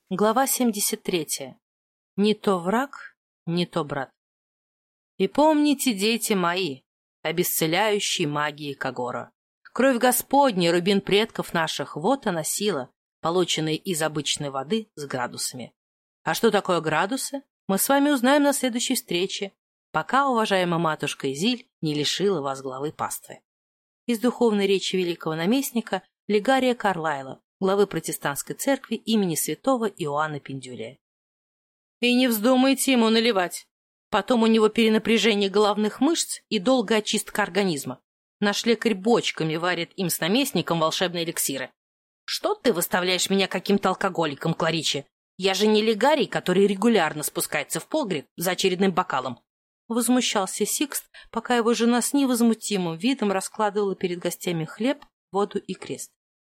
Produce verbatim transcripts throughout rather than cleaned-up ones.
Глава семьдесят третья. Не то враг, не то брат. И помните, дети мои, обесцеляющей магии Кагора. Кровь Господня, рубин предков наших, вот она сила, полученная из обычной воды с градусами. А что такое градусы, мы с вами узнаем на следующей встрече, пока уважаемая матушка Изиль не лишила вас главы паствы. Из духовной речи великого наместника Легария Карлайла, главы протестантской церкви имени святого Иоанна Пендюлия. И не вздумайте ему наливать. Потом у него перенапряжение головных мышц и долгая очистка организма. Наш лекарь бочками варит им с наместником волшебные эликсиры. Что ты выставляешь меня каким-то алкоголиком, Кларичи? Я же не Легарий, который регулярно спускается в погреб за очередным бокалом. Возмущался Сикст, пока его жена с невозмутимым видом раскладывала перед гостями хлеб, воду и крест.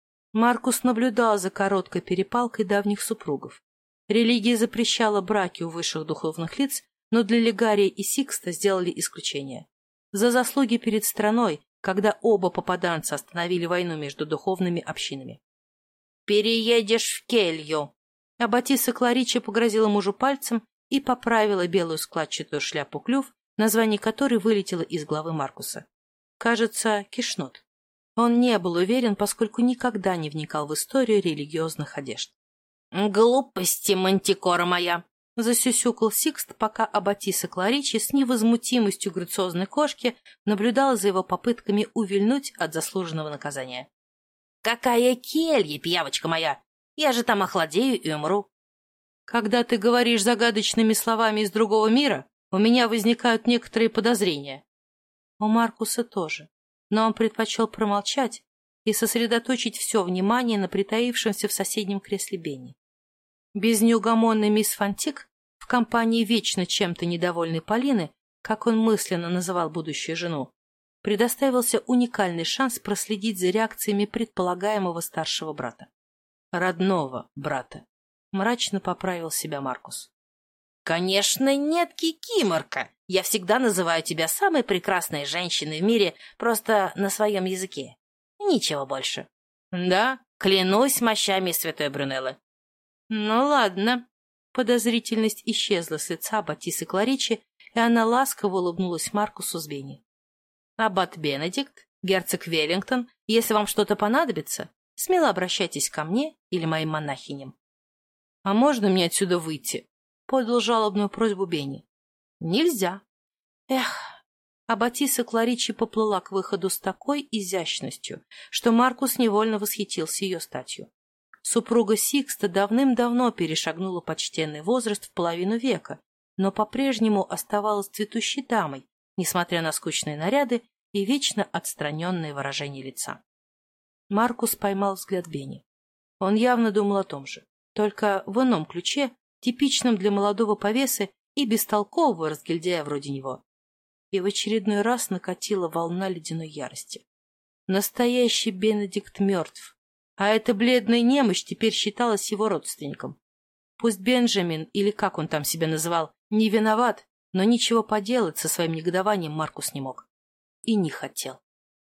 Маркус наблюдал за короткой перепалкой давних супругов. Религия запрещала браки у высших духовных лиц, но для Легария и Сикста сделали исключение. За заслуги перед страной, когда оба попаданца остановили войну между духовными общинами. «Переедешь в келью!» Аббатисса Кларичи погрозила мужу пальцем и поправила белую складчатую шляпу клюв, название которой вылетело из головы Маркуса. Кажется, кишнот. Он не был уверен, поскольку никогда не вникал в историю религиозных одежд. «Глупости, мантикора моя!» — засюсюкал Сикст, пока аббатисса Кларичи с невозмутимостью грациозной кошки наблюдала за его попытками увильнуть от заслуженного наказания. «Какая келья, пьявочка моя! Я же там охладею и умру!» «Когда ты говоришь загадочными словами из другого мира, у меня возникают некоторые подозрения». У Маркуса тоже. Но он предпочел промолчать и сосредоточить все внимание на притаившемся в соседнем кресле Бенни. Без неугомонной мисс Фантик, в компании вечно чем-то недовольной Полины, как он мысленно называл будущую жену, предоставился уникальный шанс проследить за реакциями предполагаемого старшего брата. Родного брата. Мрачно поправил себя Маркус. «Конечно нет, кикиморка! Я всегда называю тебя самой прекрасной женщиной в мире, просто на своем языке. Ничего больше. Да, клянусь мощами святой Брунеллы». «Ну ладно». Подозрительность исчезла с лица аббатиссы Кларичи, и она ласково улыбнулась Маркусу с Бенни. «Аббат Бенедикт, герцог Веллингтон, если вам что-то понадобится, смело обращайтесь ко мне или моим монахиням». «А можно мне отсюда выйти?» — подал жалобную просьбу Бенни. «Нельзя». Эх, аббатисса Кларичи поплыла к выходу с такой изящностью, что Маркус невольно восхитился ее статью. Супруга Сикста давным-давно перешагнула почтенный возраст в половину века, но по-прежнему оставалась цветущей дамой, несмотря на скучные наряды и вечно отстраненное выражение лица. Маркус поймал взгляд Бенни. Он явно думал о том же, только в ином ключе, типичном для молодого повесы и бестолкового разгильдяя вроде него. И в очередной раз накатила волна ледяной ярости. Настоящий Бенедикт мертв, а эта бледная немощь теперь считалась его родственником. Пусть Бенджамин, или как он там себя называл, не виноват, но ничего поделать со своим негодованием Маркус не мог. И не хотел.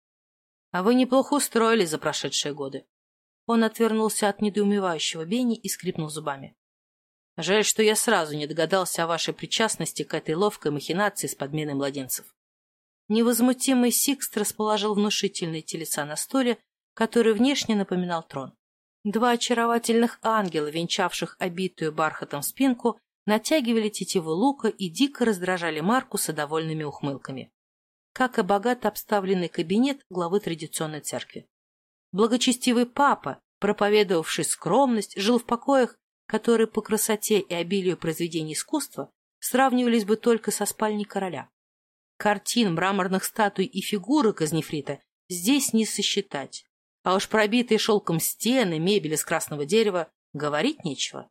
А вы неплохо устроили за прошедшие годы. Он отвернулся от недоумевающего Бенни и скрипнул зубами. Жаль, что я сразу не догадался о вашей причастности к этой ловкой махинации с подменой младенцев. Невозмутимый Сикст расположил внушительные телеса на столе, который внешне напоминал трон. Два очаровательных ангела, венчавших обитую бархатом спинку, натягивали тетиву лука и дико раздражали Маркуса довольными ухмылками. Как и богато обставленный кабинет главы традиционной церкви. Благочестивый папа, проповедовавший скромность, жил в покоях, которые по красоте и обилию произведений искусства сравнивались бы только со спальней короля. Картин, мраморных статуй и фигурок из нефрита здесь не сосчитать, а уж пробитые шелком стены, мебель из красного дерева, говорить нечего.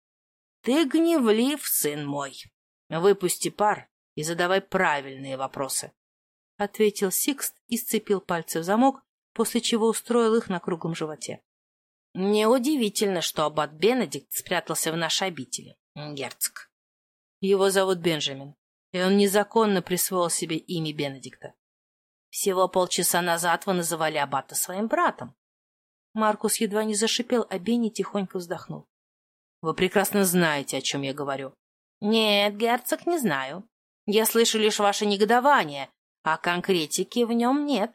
— Ты гневлив, сын мой. Выпусти пар и задавай правильные вопросы, — ответил Сикст и сцепил пальцы в замок, после чего устроил их на круглом животе. Неудивительно, что аббат Бенедикт спрятался в нашей обители, герцог. Его зовут Бенджамин, и он незаконно присвоил себе имя Бенедикта. Всего полчаса назад вы называли аббата своим братом. Маркус едва не зашипел, а Бенни тихонько вздохнул. Вы прекрасно знаете, о чем я говорю. Нет, герцог, не знаю. Я слышу лишь ваше негодование, а конкретики в нем нет.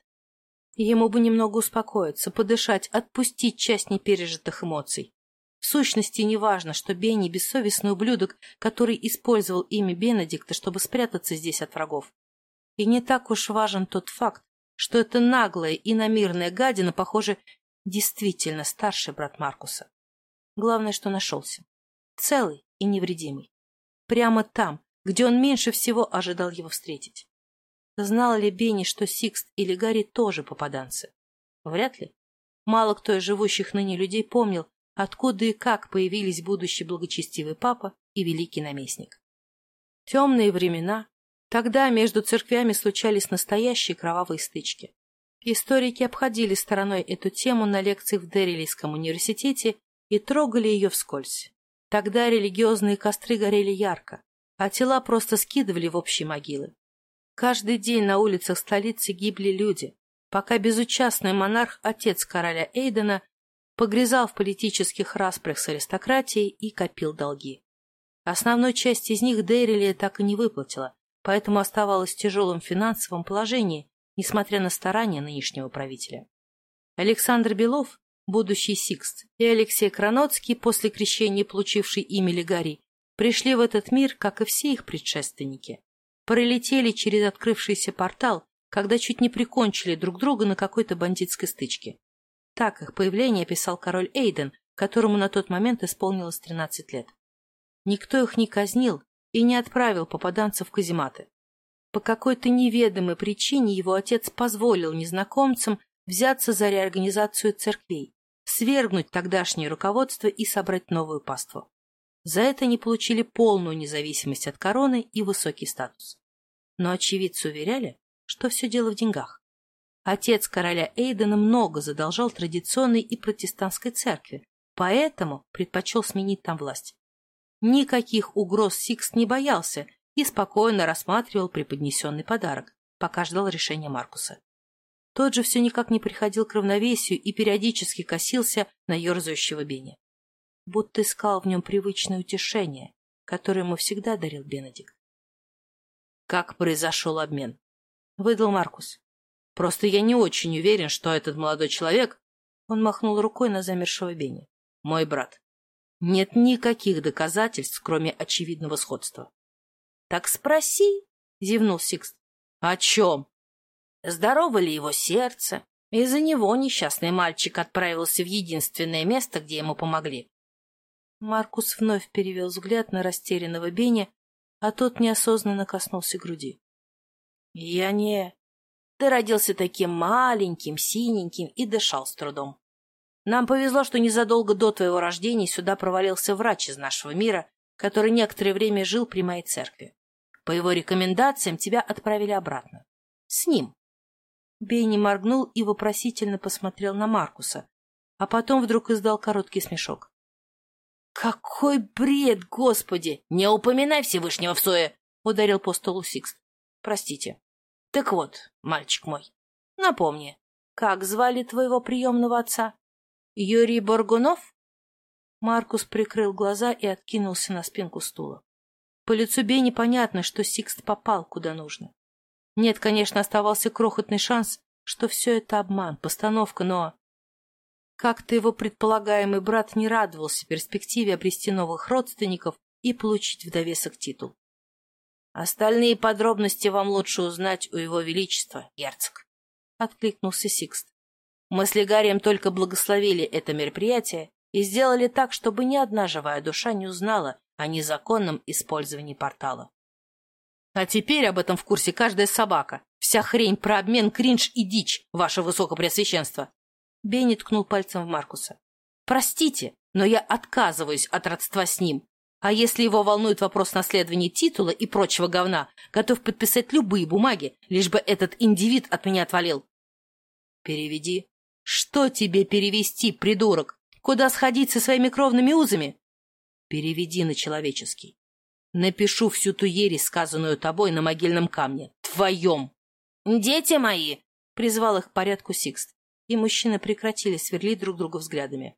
Ему бы немного успокоиться, подышать, отпустить часть непережитых эмоций. В сущности, неважно, что Бенни — бессовестный ублюдок, который использовал имя Бенедикта, чтобы спрятаться здесь от врагов. И не так уж важен тот факт, что эта наглая и иномирная гадина, похоже, действительно старший брат Маркуса. Главное, что нашелся. Целый и невредимый. Прямо там, где он меньше всего ожидал его встретить. Знал ли Бенни, что Сикст или Гарри тоже попаданцы? Вряд ли. Мало кто из живущих ныне людей помнил, откуда и как появились будущий благочестивый папа и великий наместник. Темные времена. Тогда между церквями случались настоящие кровавые стычки. Историки обходили стороной эту тему на лекциях в Деррилийском университете и трогали ее вскользь. Тогда религиозные костры горели ярко, а тела просто скидывали в общие могилы. Каждый день на улицах столицы гибли люди, пока безучастный монарх, отец короля Эйдена, погрязал в политических распрях с аристократией и копил долги. Основной часть из них Деррилия так и не выплатила, поэтому оставалась в тяжелом финансовом положении, несмотря на старания нынешнего правителя. Александр Белов, будущий Сикст, и Алексей Краноцкий, после крещения получивший имя Легарий, пришли в этот мир, как и все их предшественники. Пролетели через открывшийся портал, когда чуть не прикончили друг друга на какой-то бандитской стычке. Так их появление описал король Эйден, которому на тот момент исполнилось тринадцать лет. Никто их не казнил и не отправил попаданцев в казематы. По какой-то неведомой причине его отец позволил незнакомцам взяться за реорганизацию церквей, свергнуть тогдашнее руководство и собрать новую паству. За это они получили полную независимость от короны и высокий статус. Но очевидцы уверяли, что все дело в деньгах. Отец короля Эйдена много задолжал традиционной и протестантской церкви, поэтому предпочел сменить там власть. Никаких угроз Сикст не боялся и спокойно рассматривал преподнесенный подарок, пока ждал решения Маркуса. Тот же все никак не приходил к равновесию и периодически косился на ерзающего Бенни. Будто искал в нем привычное утешение, которое ему всегда дарил Бенедикт. «Как произошел обмен?» — выдал Маркус. «Просто я не очень уверен, что этот молодой человек...» Он махнул рукой на замершего Бенни. «Мой брат. Нет никаких доказательств, кроме очевидного сходства». «Так спроси», — зевнул Сикст. «О чем?» «Здорово ли его сердце? Из-за него несчастный мальчик отправился в единственное место, где ему помогли». Маркус вновь перевел взгляд на растерянного Бенни, а тот неосознанно коснулся груди. «Я не...» «Ты родился таким маленьким, синеньким и дышал с трудом. Нам повезло, что незадолго до твоего рождения сюда провалился врач из нашего мира, который некоторое время жил при моей церкви. По его рекомендациям тебя отправили обратно. С ним». Бенни моргнул и вопросительно посмотрел на Маркуса, а потом вдруг издал короткий смешок. «Какой бред, господи! Не упоминай Всевышнего в сое!» — ударил по столу Сикст. «Простите. Так вот, мальчик мой, напомни, как звали твоего приемного отца? Юрий Боргунов?» Маркус прикрыл глаза и откинулся на спинку стула. По лицу Бенни понятно, что Сикст попал куда нужно. Нет, конечно, оставался крохотный шанс, что все это обман, постановка, но... Как-то его предполагаемый брат не радовался перспективе обрести новых родственников и получить в довесок титул. «Остальные подробности вам лучше узнать у его величества, герцог», — откликнулся Сикст. «Мы с Легарием только благословили это мероприятие и сделали так, чтобы ни одна живая душа не узнала о незаконном использовании портала. А теперь об этом в курсе каждая собака. Вся хрень про обмен, кринж и дичь, ваше высокопреосвященство». Бенни ткнул пальцем в Маркуса. «Простите, но я отказываюсь от родства с ним. А если его волнует вопрос наследования титула и прочего говна, готов подписать любые бумаги, лишь бы этот индивид от меня отвалил». «Переведи». «Что тебе перевести, придурок? Куда сходить со своими кровными узами?» «Переведи на человеческий. Напишу всю ту ересь, сказанную тобой на могильном камне. Твоем». «Дети мои!» — призвал их к порядку Сикст, и мужчины прекратили сверлить друг друга взглядами.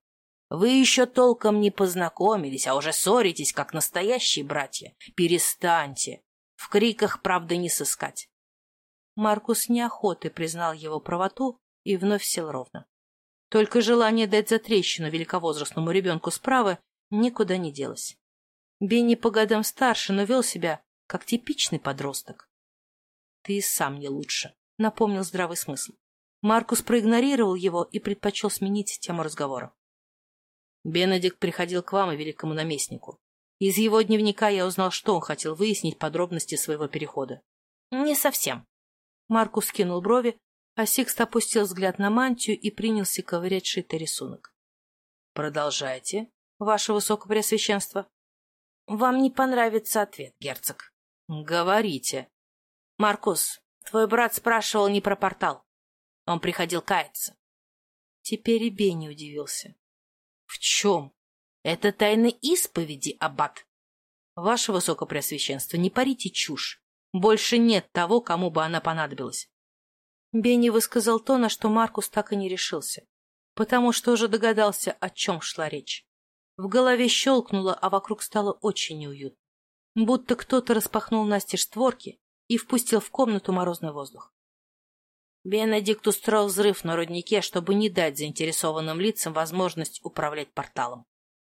Вы еще толком не познакомились, а уже ссоритесь, как настоящие братья. Перестаньте. В криках правды не сыскать. Маркус неохотой признал его правоту и вновь сел ровно. Только желание дать затрещину великовозрастному ребенку справа никуда не делось. Бенни по годам старше, но вел себя как типичный подросток. — Ты и сам не лучше, — напомнил здравый смысл. Маркус проигнорировал его и предпочел сменить тему разговора. Бенедикт приходил к вам и великому наместнику. Из его дневника я узнал, что он хотел выяснить подробности своего перехода. — Не совсем. Маркус скинул брови, а Сикст опустил взгляд на мантию и принялся ковырять шитый рисунок. — Продолжайте, ваше высокопреосвященство. — Вам не понравится ответ, герцог. — Говорите. — Маркус, твой брат спрашивал не про портал. Он приходил каяться. Теперь и Бенни удивился. — В чем? — Это тайны исповеди, аббат. — Ваше высокопреосвященство, не парите чушь. Больше нет того, кому бы она понадобилась. Бенни высказал то, на что Маркус так и не решился, потому что уже догадался, о чем шла речь. В голове щелкнуло, а вокруг стало очень неуютно. Будто кто-то распахнул настежь створки и впустил в комнату морозный воздух. Бенедикт устроил взрыв на руднике, чтобы не дать заинтересованным лицам возможность управлять порталом.